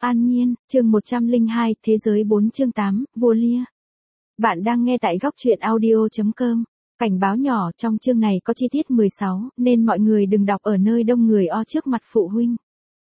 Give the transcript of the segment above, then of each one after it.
An Nhiên, chương 102, Thế giới 4 chương 8, Vua Lia. Bạn đang nghe tại góc truyện audio.com. Cảnh báo nhỏ, trong chương này có chi tiết 16, nên mọi người đừng đọc ở nơi đông người trước mặt phụ huynh.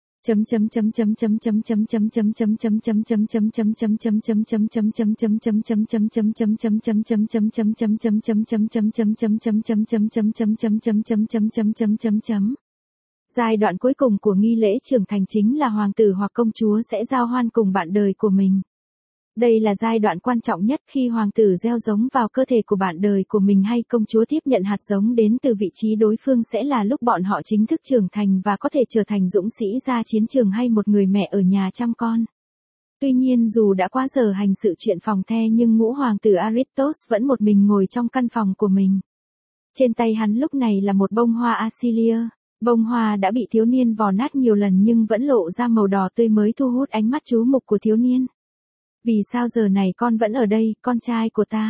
Giai đoạn cuối cùng của nghi lễ trưởng thành chính là hoàng tử hoặc công chúa sẽ giao hoan cùng bạn đời của mình. Đây là giai đoạn quan trọng nhất khi hoàng tử gieo giống vào cơ thể của bạn đời của mình hay công chúa tiếp nhận hạt giống đến từ vị trí đối phương, sẽ là lúc bọn họ chính thức trưởng thành và có thể trở thành dũng sĩ ra chiến trường hay một người mẹ ở nhà chăm con. Tuy nhiên dù đã quá giờ hành sự chuyện phòng the nhưng ngũ hoàng tử Aristos vẫn một mình ngồi trong căn phòng của mình. Trên tay hắn lúc này là một bông hoa Asilia. Bông hoa đã bị thiếu niên vò nát nhiều lần nhưng vẫn lộ ra màu đỏ tươi mới thu hút ánh mắt chú mục của thiếu niên. Vì sao giờ này con vẫn ở đây, con trai của ta?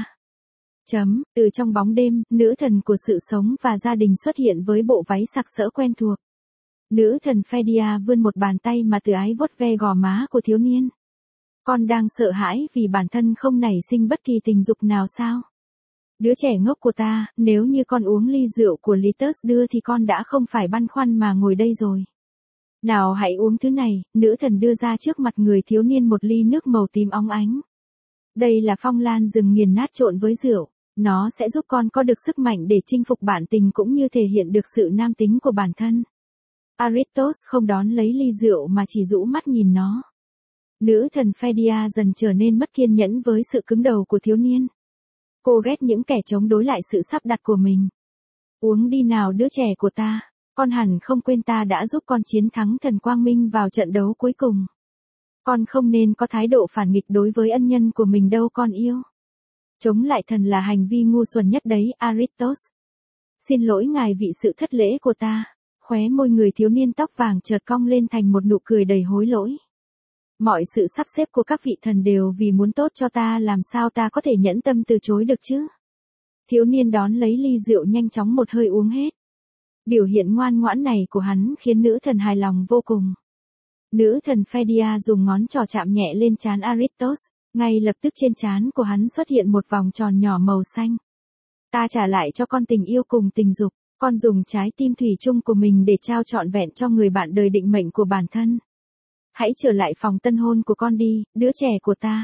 Từ trong bóng đêm, nữ thần của sự sống và gia đình xuất hiện với bộ váy sặc sỡ quen thuộc. Nữ thần Phedia vươn một bàn tay mà từ ái vuốt ve gò má của thiếu niên. Con đang sợ hãi vì bản thân không nảy sinh bất kỳ tình dục nào sao? Đứa trẻ ngốc của ta, nếu như con uống ly rượu của Litus đưa thì con đã không phải băn khoăn mà ngồi đây rồi. Nào hãy uống thứ này, nữ thần đưa ra trước mặt người thiếu niên một ly nước màu tím óng ánh. Đây là phong lan rừng nghiền nát trộn với rượu, nó sẽ giúp con có được sức mạnh để chinh phục bản tình cũng như thể hiện được sự nam tính của bản thân. Aristos không đón lấy ly rượu mà chỉ rũ mắt nhìn nó. Nữ thần Phedia dần trở nên mất kiên nhẫn với sự cứng đầu của thiếu niên. Cô ghét những kẻ chống đối lại sự sắp đặt của mình. Uống đi nào đứa trẻ của ta, con hẳn không quên ta đã giúp con chiến thắng thần Quang Minh vào trận đấu cuối cùng. Con không nên có thái độ phản nghịch đối với ân nhân của mình đâu con yêu. Chống lại thần là hành vi ngu xuẩn nhất đấy, Aristos. Xin lỗi ngài vì sự thất lễ của ta. Khóe môi người thiếu niên tóc vàng chợt cong lên thành một nụ cười đầy hối lỗi. Mọi sự sắp xếp của các vị thần đều vì muốn tốt cho ta, làm sao ta có thể nhẫn tâm từ chối được chứ? Thiếu niên đón lấy ly rượu nhanh chóng một hơi uống hết. Biểu hiện ngoan ngoãn này của hắn khiến nữ thần hài lòng vô cùng. Nữ thần Phedia dùng ngón trỏ chạm nhẹ lên trán Aristos, ngay lập tức trên trán của hắn xuất hiện một vòng tròn nhỏ màu xanh. Ta trả lại cho con tình yêu cùng tình dục, con dùng trái tim thủy chung của mình để trao trọn vẹn cho người bạn đời định mệnh của bản thân. Hãy trở lại phòng tân hôn của con đi, đứa trẻ của ta.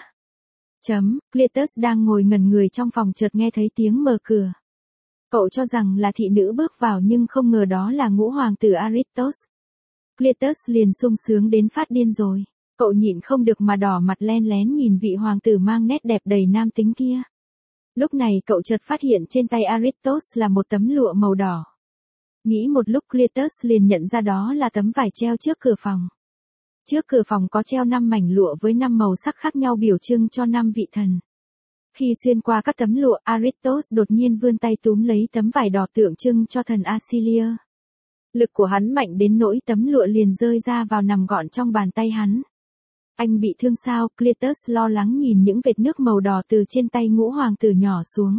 Cletus đang ngồi ngẩn người trong phòng chợt nghe thấy tiếng mở cửa. Cậu cho rằng là thị nữ bước vào nhưng không ngờ đó là ngũ hoàng tử Aristos. Cletus liền sung sướng đến phát điên rồi. Cậu nhịn không được mà đỏ mặt len lén nhìn vị hoàng tử mang nét đẹp đầy nam tính kia. Lúc này cậu chợt phát hiện trên tay Aristos là một tấm lụa màu đỏ. Nghĩ một lúc Cletus liền nhận ra đó là tấm vải treo trước cửa phòng. Trước cửa phòng có treo 5 mảnh lụa với 5 màu sắc khác nhau biểu trưng cho 5 vị thần. Khi xuyên qua các tấm lụa, Aristos đột nhiên vươn tay túm lấy tấm vải đỏ tượng trưng cho thần Asilia. Lực của hắn mạnh đến nỗi tấm lụa liền rơi ra vào nằm gọn trong bàn tay hắn. Anh bị thương sao? Cletus lo lắng nhìn những vệt nước màu đỏ từ trên tay ngũ hoàng tử nhỏ xuống.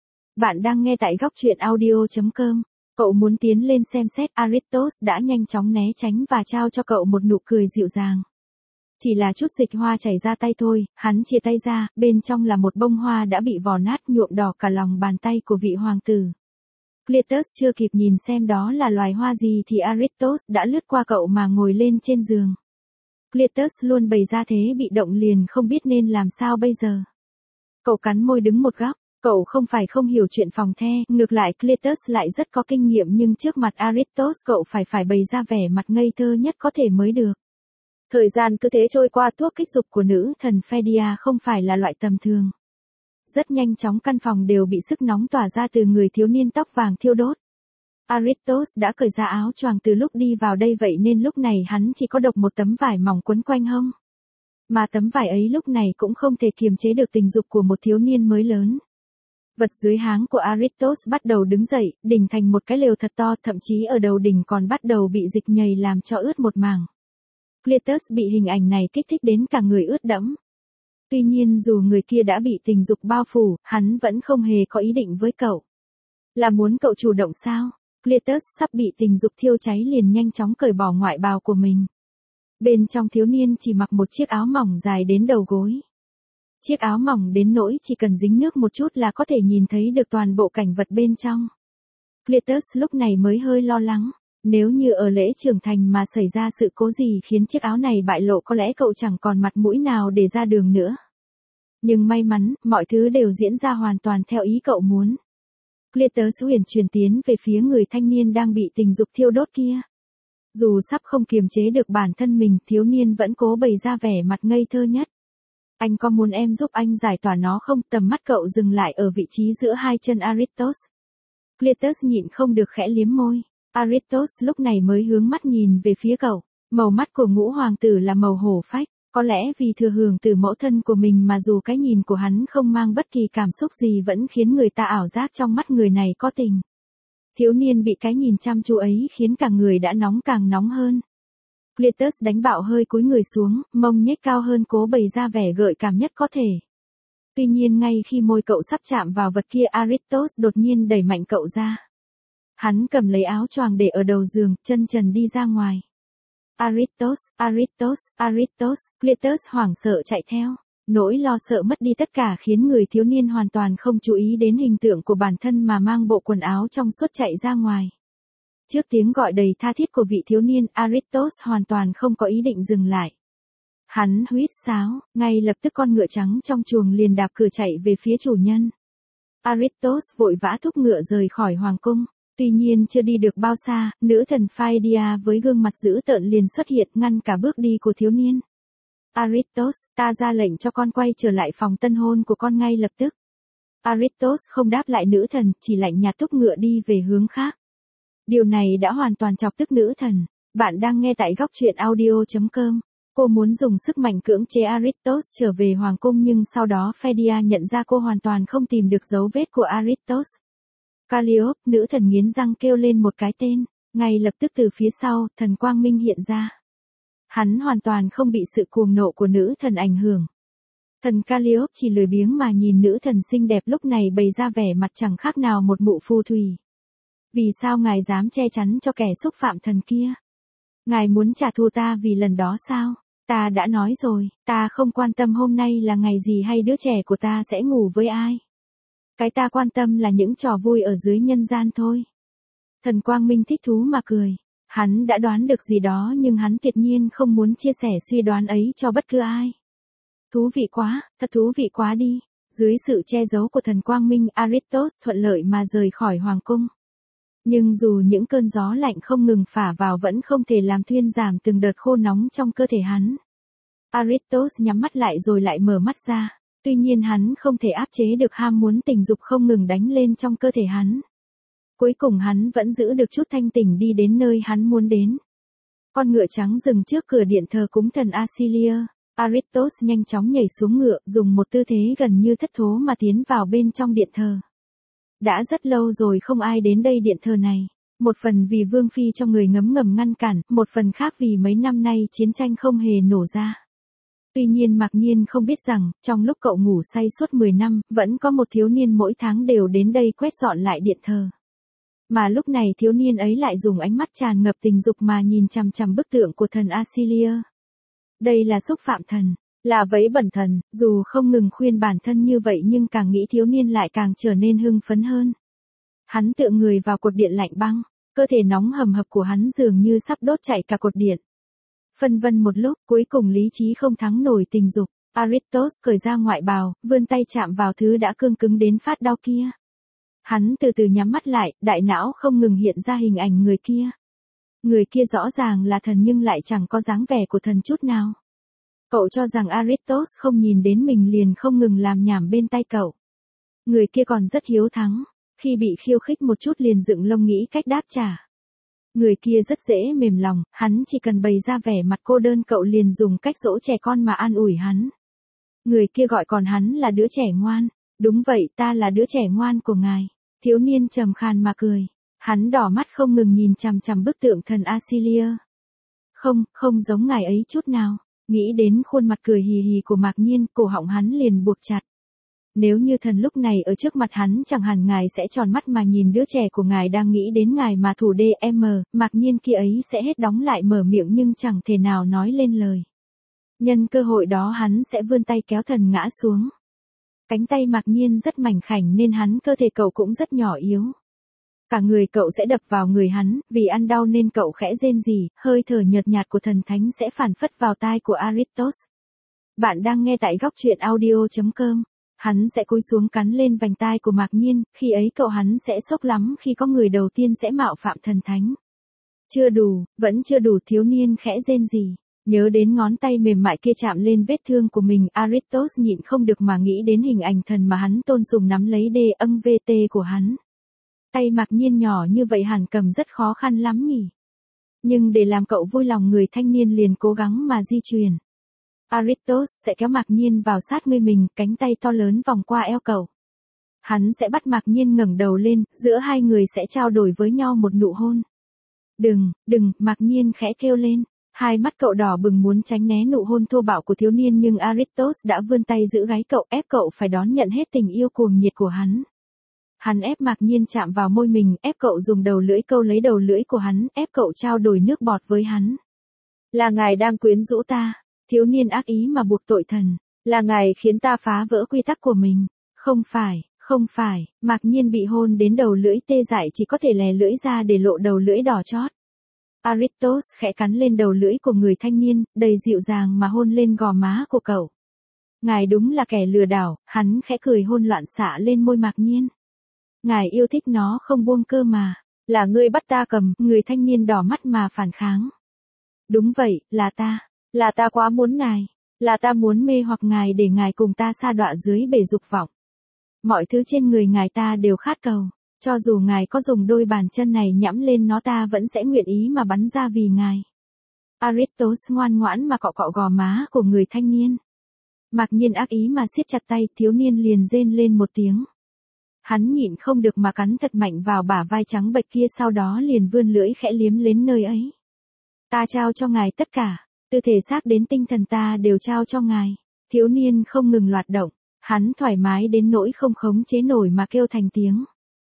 Bạn đang nghe tại góc truyện audio.com. Cậu muốn tiến lên xem xét, Aristos đã nhanh chóng né tránh và trao cho cậu một nụ cười dịu dàng. Chỉ là chút dịch hoa chảy ra tay thôi, hắn chia tay ra, bên trong là một bông hoa đã bị vò nát nhuộm đỏ cả lòng bàn tay của vị hoàng tử. Cletus chưa kịp nhìn xem đó là loài hoa gì thì Aristos đã lướt qua cậu mà ngồi lên trên giường. Cletus luôn bày ra thế bị động liền không biết nên làm sao bây giờ. Cậu cắn môi đứng một góc. Cậu không phải không hiểu chuyện phòng the, ngược lại Cletus lại rất có kinh nghiệm nhưng trước mặt Aristos cậu phải bày ra vẻ mặt ngây thơ nhất có thể mới được. Thời gian cứ thế trôi qua, thuốc kích dục của nữ thần Phedia không phải là loại tầm thường. Rất nhanh chóng căn phòng đều bị sức nóng tỏa ra từ người thiếu niên tóc vàng thiêu đốt. Aristos đã cởi ra áo choàng từ lúc đi vào đây vậy nên lúc này hắn chỉ có độc một tấm vải mỏng quấn quanh hông. Mà tấm vải ấy lúc này cũng không thể kiềm chế được tình dục của một thiếu niên mới lớn. Vật dưới háng của Aristos bắt đầu đứng dậy, đỉnh thành một cái lều thật to, thậm chí ở đầu đỉnh còn bắt đầu bị dịch nhầy làm cho ướt một mảng. Cletus bị hình ảnh này kích thích đến cả người ướt đẫm. Tuy nhiên dù người kia đã bị tình dục bao phủ, hắn vẫn không hề có ý định với cậu. Là muốn cậu chủ động sao? Cletus sắp bị tình dục thiêu cháy liền nhanh chóng cởi bỏ ngoại bào của mình. Bên trong thiếu niên chỉ mặc một chiếc áo mỏng dài đến đầu gối. Chiếc áo mỏng đến nỗi chỉ cần dính nước một chút là có thể nhìn thấy được toàn bộ cảnh vật bên trong. Cletus lúc này mới hơi lo lắng. Nếu như ở lễ trưởng thành mà xảy ra sự cố gì khiến chiếc áo này bại lộ có lẽ cậu chẳng còn mặt mũi nào để ra đường nữa. Nhưng may mắn, mọi thứ đều diễn ra hoàn toàn theo ý cậu muốn. Cletus uyển chuyển tiến về phía người thanh niên đang bị tình dục thiêu đốt kia. Dù sắp không kiềm chế được bản thân mình, thiếu niên vẫn cố bày ra vẻ mặt ngây thơ nhất. Anh có muốn em giúp anh giải tỏa nó không? Tầm mắt cậu dừng lại ở vị trí giữa hai chân Aristos. Cletus nhịn không được khẽ liếm môi. Aristos lúc này mới hướng mắt nhìn về phía cậu. Màu mắt của ngũ hoàng tử là màu hổ phách. Có lẽ vì thừa hưởng từ mẫu thân của mình mà dù cái nhìn của hắn không mang bất kỳ cảm xúc gì vẫn khiến người ta ảo giác trong mắt người này có tình. Thiếu niên bị cái nhìn chăm chú ấy khiến cả người đã nóng càng nóng hơn. Cletus đánh bạo hơi cúi người xuống, mông nhếch cao hơn cố bày ra vẻ gợi cảm nhất có thể. Tuy nhiên ngay khi môi cậu sắp chạm vào vật kia, Aristos đột nhiên đẩy mạnh cậu ra. Hắn cầm lấy áo choàng để ở đầu giường, chân trần đi ra ngoài. Aristos, Aristos, Aristos, Cletus hoảng sợ chạy theo. Nỗi lo sợ mất đi tất cả khiến người thiếu niên hoàn toàn không chú ý đến hình tượng của bản thân mà mang bộ quần áo trong suốt chạy ra ngoài. Trước tiếng gọi đầy tha thiết của vị thiếu niên, Aristos hoàn toàn không có ý định dừng lại. Hắn huýt sáo, ngay lập tức con ngựa trắng trong chuồng liền đạp cửa chạy về phía chủ nhân. Aristos vội vã thúc ngựa rời khỏi hoàng cung. Tuy nhiên chưa đi được bao xa, nữ thần Phaedia với gương mặt dữ tợn liền xuất hiện ngăn cả bước đi của thiếu niên. Aristos, ta ra lệnh cho con quay trở lại phòng tân hôn của con ngay lập tức. Aristos không đáp lại nữ thần, chỉ lạnh nhạt thúc ngựa đi về hướng khác. Điều này đã hoàn toàn chọc tức nữ thần. Bạn đang nghe tại góc truyện audio.com. Cô muốn dùng sức mạnh cưỡng chế Aristos trở về hoàng cung nhưng sau đó Phaedia nhận ra cô hoàn toàn không tìm được dấu vết của Aristos. Calliope, nữ thần nghiến răng kêu lên một cái tên. Ngay lập tức từ phía sau, thần quang minh hiện ra. Hắn hoàn toàn không bị sự cuồng nộ của nữ thần ảnh hưởng. Thần Calliope chỉ lười biếng mà nhìn nữ thần xinh đẹp lúc này bày ra vẻ mặt chẳng khác nào một mụ phù thủy. Vì sao ngài dám che chắn cho kẻ xúc phạm thần kia? Ngài muốn trả thù ta vì lần đó sao? Ta đã nói rồi, ta không quan tâm hôm nay là ngày gì hay đứa trẻ của ta sẽ ngủ với ai. Cái ta quan tâm là những trò vui ở dưới nhân gian thôi. Thần Quang Minh thích thú mà cười. Hắn đã đoán được gì đó nhưng hắn tuyệt nhiên không muốn chia sẻ suy đoán ấy cho bất cứ ai. Thú vị quá, thật thú vị quá đi. Dưới sự che giấu của thần Quang Minh, Aristos thuận lợi mà rời khỏi hoàng cung. Nhưng dù những cơn gió lạnh không ngừng phả vào vẫn không thể làm thuyên giảm từng đợt khô nóng trong cơ thể hắn. Aristos nhắm mắt lại rồi lại mở mắt ra. Tuy nhiên hắn không thể áp chế được ham muốn tình dục không ngừng đánh lên trong cơ thể hắn. Cuối cùng hắn vẫn giữ được chút thanh tỉnh đi đến nơi hắn muốn đến. Con ngựa trắng dừng trước cửa điện thờ cúng thần Asilia. Aristos nhanh chóng nhảy xuống ngựa, dùng một tư thế gần như thất thố mà tiến vào bên trong điện thờ. Đã rất lâu rồi không ai đến đây điện thờ này. Một phần vì Vương Phi cho người ngấm ngầm ngăn cản, một phần khác vì mấy năm nay chiến tranh không hề nổ ra. Tuy nhiên Mạc Nhiên không biết rằng, trong lúc cậu ngủ say suốt 10 năm, vẫn có một thiếu niên mỗi tháng đều đến đây quét dọn lại điện thờ. Mà lúc này thiếu niên ấy lại dùng ánh mắt tràn ngập tình dục mà nhìn chằm chằm bức tượng của thần Asilia. Đây là xúc phạm thần, là vẫy bẩn thần, dù không ngừng khuyên bản thân như vậy nhưng càng nghĩ thiếu niên lại càng trở nên hưng phấn hơn. Hắn tựa người vào cột điện lạnh băng, cơ thể nóng hầm hập của hắn dường như sắp đốt chạy cả cột điện. Phân vân một lúc, cuối cùng lý trí không thắng nổi tình dục, Aristos cởi ra ngoại bào, vươn tay chạm vào thứ đã cương cứng đến phát đau kia. Hắn từ từ nhắm mắt lại, đại não không ngừng hiện ra hình ảnh người kia. Người kia rõ ràng là thần nhưng lại chẳng có dáng vẻ của thần chút nào. Cậu cho rằng Aristos không nhìn đến mình liền không ngừng làm nhảm bên tay cậu. Người kia còn rất hiếu thắng, khi bị khiêu khích một chút liền dựng lông nghĩ cách đáp trả. Người kia rất dễ mềm lòng, hắn chỉ cần bày ra vẻ mặt cô đơn cậu liền dùng cách dỗ trẻ con mà an ủi hắn. Người kia gọi còn hắn là đứa trẻ ngoan. Đúng vậy, ta là đứa trẻ ngoan của ngài. Thiếu niên trầm khàn mà cười. Hắn đỏ mắt không ngừng nhìn chằm chằm bức tượng thần Asilia. Không giống ngài ấy chút nào. Nghĩ đến khuôn mặt cười hì hì của Mạc Nhiên, cổ họng hắn liền buộc chặt. Nếu như thần lúc này ở trước mặt hắn chẳng hẳn ngài sẽ tròn mắt mà nhìn đứa trẻ của ngài đang nghĩ đến ngài mà thủ DM, mặc nhiên kia ấy sẽ hết đóng lại mở miệng nhưng chẳng thể nào nói lên lời. Nhân cơ hội đó hắn sẽ vươn tay kéo thần ngã xuống. Cánh tay mặc nhiên rất mảnh khảnh nên hắn cơ thể cậu cũng rất nhỏ yếu. Cả người cậu sẽ đập vào người hắn, vì ăn đau nên cậu khẽ rên rỉ, hơi thở nhợt nhạt của thần thánh sẽ phản phất vào tai của Aristos. Bạn đang nghe tại góc truyện audio.com. Hắn sẽ cúi xuống cắn lên vành tai của Mạc Nhiên, khi ấy cậu hắn sẽ sốc lắm khi có người đầu tiên sẽ mạo phạm thần thánh. Chưa đủ, vẫn chưa đủ, thiếu niên khẽ rên rỉ. Nhớ đến ngón tay mềm mại kia chạm lên vết thương của mình, Aristos nhịn không được mà nghĩ đến hình ảnh thần mà hắn tôn sùng nắm lấy VT của hắn. Tay Mạc Nhiên nhỏ như vậy hẳn cầm rất khó khăn lắm nhỉ. Nhưng để làm cậu vui lòng, người thanh niên liền cố gắng mà di chuyển. Aristos sẽ kéo Mạc Nhiên vào sát người mình, cánh tay to lớn vòng qua eo cậu. Hắn sẽ bắt Mạc Nhiên ngẩng đầu lên, giữa hai người sẽ trao đổi với nhau một nụ hôn. Đừng, Mạc Nhiên khẽ kêu lên. Hai mắt cậu đỏ bừng muốn tránh né nụ hôn thô bạo của thiếu niên nhưng Aristos đã vươn tay giữ gáy cậu, ép cậu phải đón nhận hết tình yêu cuồng nhiệt của hắn. Hắn ép Mạc Nhiên chạm vào môi mình, ép cậu dùng đầu lưỡi câu lấy đầu lưỡi của hắn, ép cậu trao đổi nước bọt với hắn. Là ngài đang quyến rũ ta. Thiếu niên ác ý mà buộc tội thần. Là ngài khiến ta phá vỡ quy tắc của mình. Không phải, Mạc Nhiên bị hôn đến đầu lưỡi tê dại, chỉ có thể lè lưỡi ra để lộ đầu lưỡi đỏ chót. Aristos khẽ cắn lên đầu lưỡi của người thanh niên, đầy dịu dàng mà hôn lên gò má của cậu. Ngài đúng là kẻ lừa đảo, hắn khẽ cười hôn loạn xạ lên môi Mạc Nhiên. Ngài yêu thích nó không buông cơ mà. Là ngươi bắt ta cầm, người thanh niên đỏ mắt mà phản kháng. Đúng vậy, là ta quá muốn ngài. Là ta muốn mê hoặc ngài để ngài cùng ta sa đọa dưới bể dục vọng. Mọi thứ trên người ngài ta đều khát cầu. Cho dù ngài có dùng đôi bàn chân này nhẫm lên nó ta vẫn sẽ nguyện ý mà bắn ra vì ngài. Aristos ngoan ngoãn mà cọ cọ gò má của người thanh niên. Mạc Nhiên ác ý mà siết chặt tay, thiếu niên liền rên lên một tiếng. Hắn nhịn không được mà cắn thật mạnh vào bả vai trắng bệch kia, sau đó liền vươn lưỡi khẽ liếm lên nơi ấy. Ta trao cho ngài tất cả, từ thể xác đến tinh thần ta đều trao cho ngài. Thiếu niên không ngừng loạt động, hắn thoải mái đến nỗi không khống chế nổi mà kêu thành tiếng.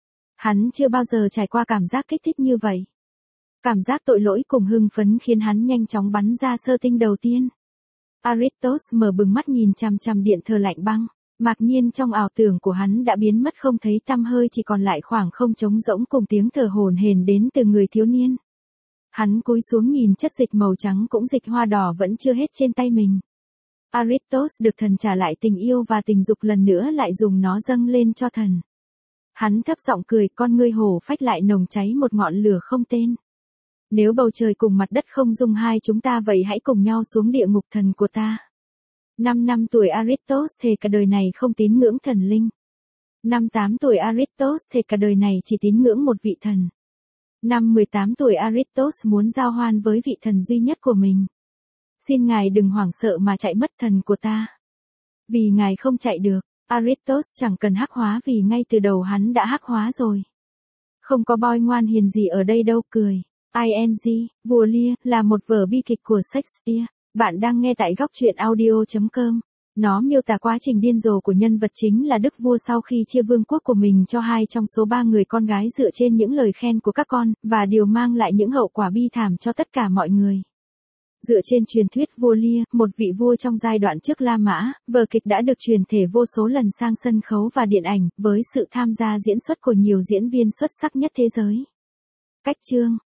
Hắn chưa bao giờ trải qua cảm giác kích thích như vậy. Cảm giác tội lỗi cùng hưng phấn khiến hắn nhanh chóng bắn ra sơ tinh đầu tiên. Aristos mở bừng mắt nhìn chằm chằm điện thờ lạnh băng. Mạc Nhiên trong ảo tưởng của hắn đã biến mất không thấy tăm hơi, chỉ còn lại khoảng không trống rỗng cùng tiếng thở hổn hển đến từ người thiếu niên. Hắn cúi xuống nhìn chất dịch màu trắng cũng dịch hoa đỏ vẫn chưa hết trên tay mình. Aristos được thần trả lại tình yêu và tình dục lần nữa, lại dùng nó dâng lên cho thần. Hắn thấp giọng cười, con ngươi hổ phách lại nồng cháy một ngọn lửa không tên. Nếu bầu trời cùng mặt đất không dung hai chúng ta, vậy hãy cùng nhau xuống địa ngục thần của ta. 5 năm tuổi Aristos thề cả đời này không tín ngưỡng thần linh. 8 tuổi Aristos thề cả đời này chỉ tín ngưỡng một vị thần. 18 tuổi Aristos muốn giao hoan với vị thần duy nhất của mình. Xin ngài đừng hoảng sợ mà chạy mất thần của ta. Vì ngài không chạy được, Aristos chẳng cần hắc hóa vì ngay từ đầu hắn đã hắc hóa rồi. Không có boy ngoan hiền gì ở đây đâu, cười. ING, Vua Lear, là một vở bi kịch của Shakespeare. Bạn đang nghe tại góc truyện audio.com. Nó miêu tả quá trình điên rồ của nhân vật chính là đức vua sau khi chia vương quốc của mình cho 2 trong số 3 người con gái dựa trên những lời khen của các con, và điều mang lại những hậu quả bi thảm cho tất cả mọi người. Dựa trên truyền thuyết vua Lear, một vị vua trong giai đoạn trước La Mã, vở kịch đã được truyền thể vô số lần sang sân khấu và điện ảnh, với sự tham gia diễn xuất của nhiều diễn viên xuất sắc nhất thế giới. Cách chương